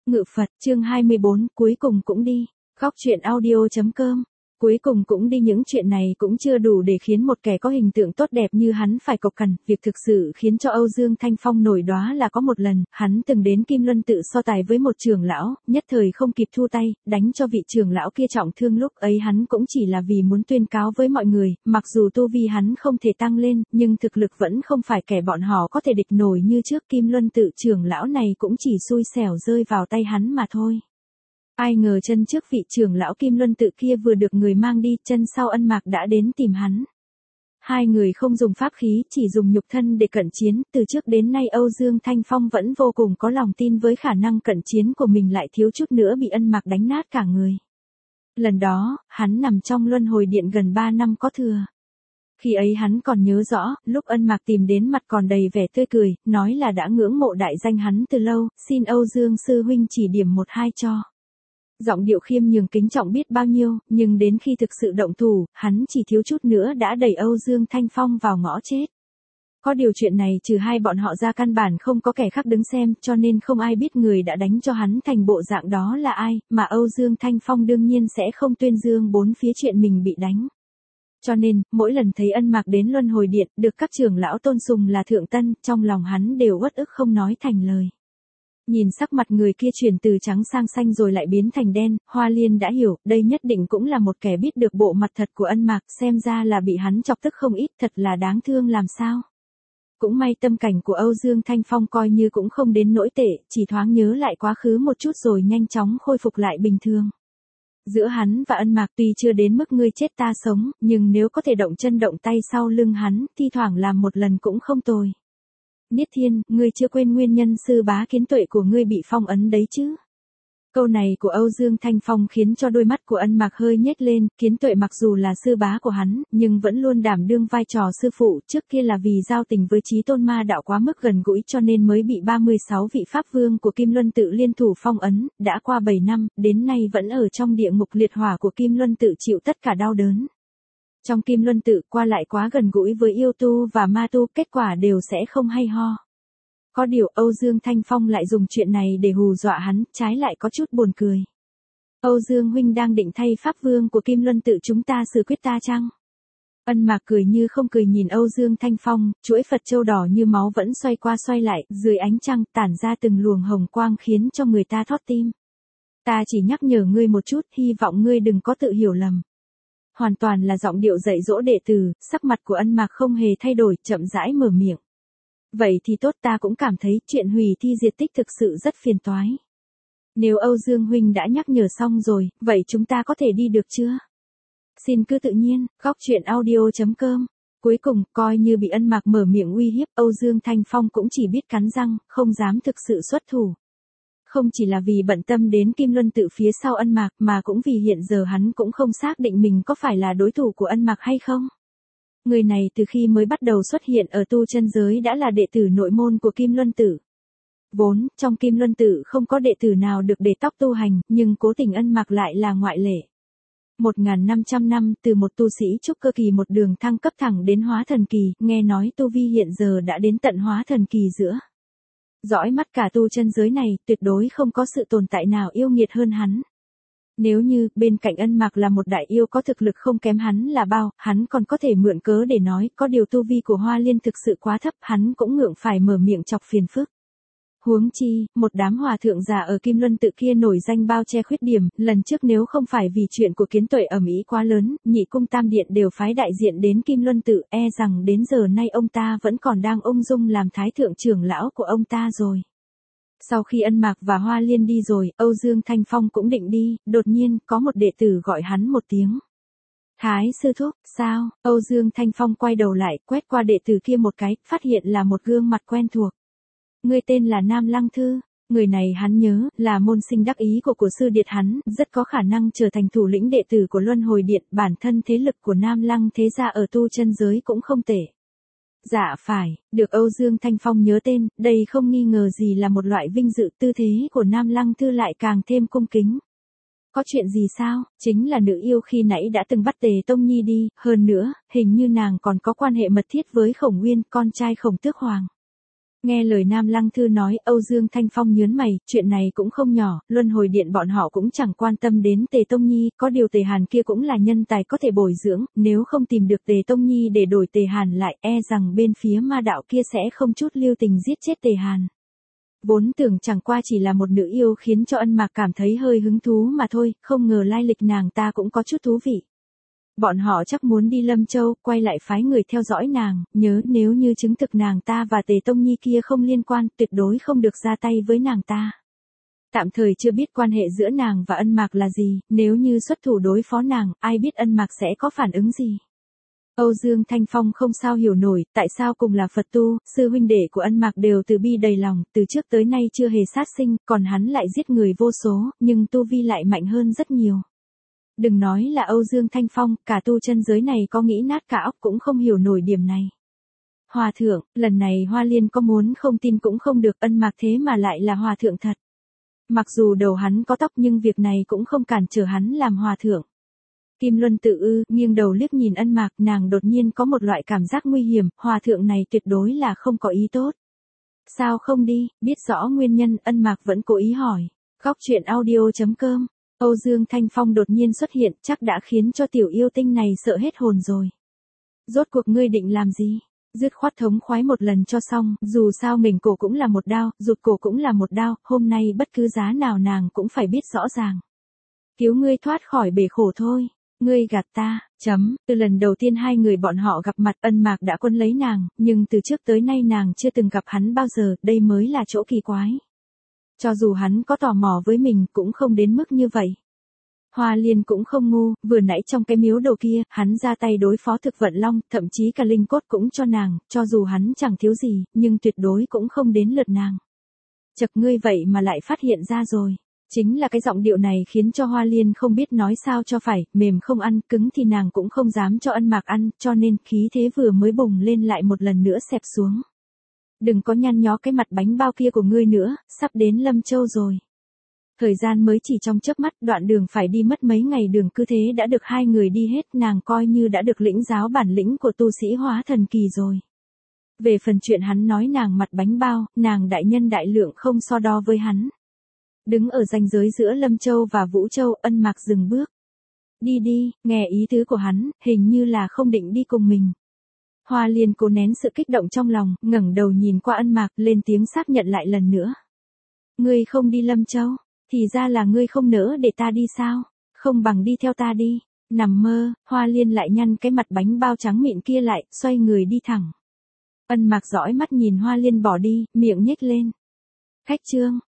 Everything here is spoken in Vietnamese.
Ngự Phật, chương 24, cuối cùng cũng đi. Góc truyện audio.com. Cuối cùng cũng đi, những chuyện này cũng chưa đủ để khiến một kẻ có hình tượng tốt đẹp như hắn phải cộc cằn. Việc thực sự khiến cho Âu Dương Thanh Phong nổi đoá là có một lần, hắn từng đến Kim Luân tự so tài với một trưởng lão, nhất thời không kịp thu tay, đánh cho vị trưởng lão kia trọng thương. Lúc ấy hắn cũng chỉ là vì muốn tuyên cáo với mọi người, mặc dù tu vi hắn không thể tăng lên, nhưng thực lực vẫn không phải kẻ bọn họ có thể địch nổi như trước. Kim Luân tự trưởng lão này cũng chỉ xui xẻo rơi vào tay hắn mà thôi. Ai ngờ chân trước vị trưởng lão Kim Luân tự kia vừa được người mang đi, chân sau Ân Mạc đã đến tìm hắn. Hai người không dùng pháp khí, chỉ dùng nhục thân để cận chiến. Từ trước đến nay Âu Dương Thanh Phong vẫn vô cùng có lòng tin với khả năng cận chiến của mình, lại thiếu chút nữa bị Ân Mạc đánh nát cả người. Lần đó, hắn nằm trong luân hồi điện gần 3 năm có thừa. Khi ấy hắn còn nhớ rõ, lúc Ân Mạc tìm đến mặt còn đầy vẻ tươi cười, nói là đã ngưỡng mộ đại danh hắn từ lâu, xin Âu Dương sư huynh chỉ điểm một hai cho. Giọng điệu khiêm nhường kính trọng biết bao nhiêu, nhưng đến khi thực sự động thủ, hắn chỉ thiếu chút nữa đã đẩy Âu Dương Thanh Phong vào ngõ chết. Có điều chuyện này trừ hai bọn họ ra căn bản không có kẻ khác đứng xem, cho nên không ai biết người đã đánh cho hắn thành bộ dạng đó là ai, mà Âu Dương Thanh Phong đương nhiên sẽ không tuyên dương bốn phía chuyện mình bị đánh. Cho nên, mỗi lần thấy Ân Mạc đến luân hồi điện, được các trưởng lão tôn sùng là thượng tân, trong lòng hắn đều uất ức không nói thành lời. Nhìn sắc mặt người kia chuyển từ trắng sang xanh rồi lại biến thành đen, Hoa Liên đã hiểu, đây nhất định cũng là một kẻ biết được bộ mặt thật của Ân Mạc, xem ra là bị hắn chọc tức không ít, thật là đáng thương làm sao. Cũng may tâm cảnh của Âu Dương Thanh Phong coi như cũng không đến nỗi tệ, chỉ thoáng nhớ lại quá khứ một chút rồi nhanh chóng khôi phục lại bình thường. Giữa hắn và Ân Mạc tuy chưa đến mức ngươi chết ta sống, nhưng nếu có thể động chân động tay sau lưng hắn, thi thoảng làm một lần cũng không tồi. Niết Thiên, ngươi chưa quên nguyên nhân sư bá Kiến Tuệ của ngươi bị phong ấn đấy chứ? Câu này của Âu Dương Thanh Phong khiến cho đôi mắt của Ân Mạc hơi nhếch lên. Kiến Tuệ mặc dù là sư bá của hắn, nhưng vẫn luôn đảm đương vai trò sư phụ. Trước kia là vì giao tình với Chí Tôn Ma đạo quá mức gần gũi cho nên mới bị 36 vị pháp vương của Kim Luân tự liên thủ phong ấn. Đã qua 7 năm, đến nay vẫn ở trong địa ngục liệt hỏa của Kim Luân tự chịu tất cả đau đớn. Trong Kim Luân tự qua lại quá gần gũi với yêu tu và ma tu, kết quả đều sẽ không hay ho. Có điều Âu Dương Thanh Phong lại dùng chuyện này để hù dọa hắn, trái lại có chút buồn cười. Âu Dương huynh đang định thay pháp vương của Kim Luân tự chúng ta xử quyết ta chăng? Ân Mạc cười như không cười nhìn Âu Dương Thanh Phong, chuỗi Phật châu đỏ như máu vẫn xoay qua xoay lại, dưới ánh trăng tản ra từng luồng hồng quang khiến cho người ta thót tim. Ta chỉ nhắc nhở ngươi một chút, hy vọng ngươi đừng có tự hiểu lầm. Hoàn toàn là giọng điệu dạy dỗ đệ tử, sắc mặt của Ân Mạc không hề thay đổi, chậm rãi mở miệng. Vậy thì tốt, ta cũng cảm thấy chuyện hủy thi diệt tích thực sự rất phiền toái. Nếu Âu Dương huynh đã nhắc nhở xong rồi, vậy chúng ta có thể đi được chưa? Xin cứ tự nhiên, góc truyện audio.com. Cuối cùng, coi như bị Ân Mạc mở miệng uy hiếp, Âu Dương Thanh Phong cũng chỉ biết cắn răng, không dám thực sự xuất thủ. Không chỉ là vì bận tâm đến Kim Luân tự phía sau Ân Mạc, mà cũng vì hiện giờ hắn cũng không xác định mình có phải là đối thủ của Ân Mạc hay không. Người này từ khi mới bắt đầu xuất hiện ở tu chân giới đã là đệ tử nội môn của Kim Luân tự. Vốn, trong Kim Luân tự không có đệ tử nào được để tóc tu hành, nhưng cố tình Ân Mạc lại là ngoại lệ. 1.500 năm từ một tu sĩ trúc cơ kỳ một đường thăng cấp thẳng đến hóa thần kỳ, nghe nói tu vi hiện giờ đã đến tận hóa thần kỳ giữa. Dõi mắt cả tu chân giới này, tuyệt đối không có sự tồn tại nào yêu nghiệt hơn hắn. Nếu như, bên cạnh Ân Mạc là một đại yêu có thực lực không kém hắn là bao, hắn còn có thể mượn cớ để nói, có điều tu vi của Hoa Liên thực sự quá thấp, hắn cũng ngượng phải mở miệng chọc phiền phức. Huống chi, một đám hòa thượng già ở Kim Luân tự kia nổi danh bao che khuyết điểm, lần trước nếu không phải vì chuyện của Kiến Tuệ ầm ĩ quá lớn, Nhị cung Tam điện đều phái đại diện đến Kim Luân tự, e rằng đến giờ nay ông ta vẫn còn đang ung dung làm thái thượng trưởng lão của ông ta rồi. Sau khi Ân Mạc và Hoa Liên đi rồi, Âu Dương Thanh Phong cũng định đi, đột nhiên, có một đệ tử gọi hắn một tiếng. Thái sư thúc, sao? Âu Dương Thanh Phong quay đầu lại, quét qua đệ tử kia một cái, phát hiện là một gương mặt quen thuộc. Người tên là Nam Lăng Thư. Người này hắn nhớ, là môn sinh đắc ý của sư điệt hắn, rất có khả năng trở thành thủ lĩnh đệ tử của Luân Hồi Điện, bản thân thế lực của Nam Lăng thế gia ở tu chân giới cũng không tệ. Dạ phải, được Âu Dương Thanh Phong nhớ tên, đây không nghi ngờ gì là một loại vinh dự, tư thế của Nam Lăng Thư lại càng thêm cung kính. Có chuyện gì sao? Chính là nữ yêu khi nãy đã từng bắt Tề Tông Nhi đi, hơn nữa, hình như nàng còn có quan hệ mật thiết với Khổng Nguyên, con trai Khổng Tước Hoàng. Nghe lời Nam Lăng Thư nói, Âu Dương Thanh Phong nhớn mày, chuyện này cũng không nhỏ, luân hồi điện bọn họ cũng chẳng quan tâm đến Tề Tông Nhi, có điều Tề Hàn kia cũng là nhân tài có thể bồi dưỡng, nếu không tìm được Tề Tông Nhi để đổi Tề Hàn lại, e rằng bên phía ma đạo kia sẽ không chút lưu tình giết chết Tề Hàn. Vốn tưởng chẳng qua chỉ là một nữ yêu khiến cho Ân Mạc cảm thấy hơi hứng thú mà thôi, không ngờ lai lịch nàng ta cũng có chút thú vị. Bọn họ chắc muốn đi Lâm Châu, quay lại phái người theo dõi nàng, nhớ nếu như chứng thực nàng ta và Tề Tông Nhi kia không liên quan, tuyệt đối không được ra tay với nàng ta. Tạm thời chưa biết quan hệ giữa nàng và Ân Mạc là gì, nếu như xuất thủ đối phó nàng, ai biết Ân Mạc sẽ có phản ứng gì. Âu Dương Thanh Phong không sao hiểu nổi, tại sao cùng là Phật tu, sư huynh đệ của Ân Mạc đều từ bi đầy lòng, từ trước tới nay chưa hề sát sinh, còn hắn lại giết người vô số, nhưng tu vi lại mạnh hơn rất nhiều. Đừng nói là Âu Dương Thanh Phong, cả tu chân giới này có nghĩ nát cả óc cũng không hiểu nổi điểm này. Hòa thượng, lần này Hoa Liên có muốn không tin cũng không được, Ân Mạc thế mà lại là hòa thượng thật. Mặc dù đầu hắn có tóc nhưng việc này cũng không cản trở hắn làm hòa thượng. Kim Luân Tự nghiêng đầu liếc nhìn Ân Mạc, nàng đột nhiên có một loại cảm giác nguy hiểm, hòa thượng này tuyệt đối là không có ý tốt. Sao không đi, biết rõ nguyên nhân, Ân Mạc vẫn cố ý hỏi. Góc truyện audio.com. Âu Dương Thanh Phong đột nhiên xuất hiện, chắc đã khiến cho tiểu yêu tinh này sợ hết hồn rồi. Rốt cuộc ngươi định làm gì? Dứt khoát thống khoái một lần cho xong, dù sao mình cổ cũng là một đao, rụt cổ cũng là một đao, hôm nay bất cứ giá nào nàng cũng phải biết rõ ràng. Cứu ngươi thoát khỏi bể khổ thôi. Ngươi gạt ta, từ lần đầu tiên hai người bọn họ gặp mặt, Ân Mạc đã quân lấy nàng, nhưng từ trước tới nay nàng chưa từng gặp hắn bao giờ, đây mới là chỗ kỳ quái. Cho dù hắn có tò mò với mình cũng không đến mức như vậy. Hoa Liên cũng không ngu, vừa nãy trong cái miếu đồ kia, hắn ra tay đối phó Thực Vận Long, thậm chí cả linh cốt cũng cho nàng, cho dù hắn chẳng thiếu gì, nhưng tuyệt đối cũng không đến lượt nàng. Chật, ngươi vậy mà lại phát hiện ra rồi. Chính là cái giọng điệu này khiến cho Hoa Liên không biết nói sao cho phải, mềm không ăn, cứng thì nàng cũng không dám cho Ân Mạc ăn, cho nên khí thế vừa mới bùng lên lại một lần nữa xẹp xuống. Đừng có nhăn nhó cái mặt bánh bao kia của ngươi nữa, sắp đến Lâm Châu rồi. Thời gian mới chỉ trong chớp mắt, đoạn đường phải đi mất mấy ngày đường, cứ thế đã được hai người đi hết, nàng coi như đã được lĩnh giáo bản lĩnh của tu sĩ hóa thần kỳ rồi. Về phần chuyện hắn nói nàng mặt bánh bao, nàng đại nhân đại lượng không so đo với hắn. Đứng ở ranh giới giữa Lâm Châu và Vũ Châu, Ân Mạc dừng bước. Đi đi, nghe ý tứ của hắn, hình như là không định đi cùng mình. Hoa Liên cố nén sự kích động trong lòng, ngẩng đầu nhìn qua Ân Mạc, lên tiếng xác nhận lại lần nữa. Ngươi không đi Lâm Châu, thì ra là ngươi không nỡ để ta đi sao? Không bằng đi theo ta đi. Nằm mơ, Hoa Liên lại nhăn cái mặt bánh bao trắng mịn kia lại, xoay người đi thẳng. Ân Mạc dõi mắt nhìn Hoa Liên bỏ đi, miệng nhếch lên. Khách trương,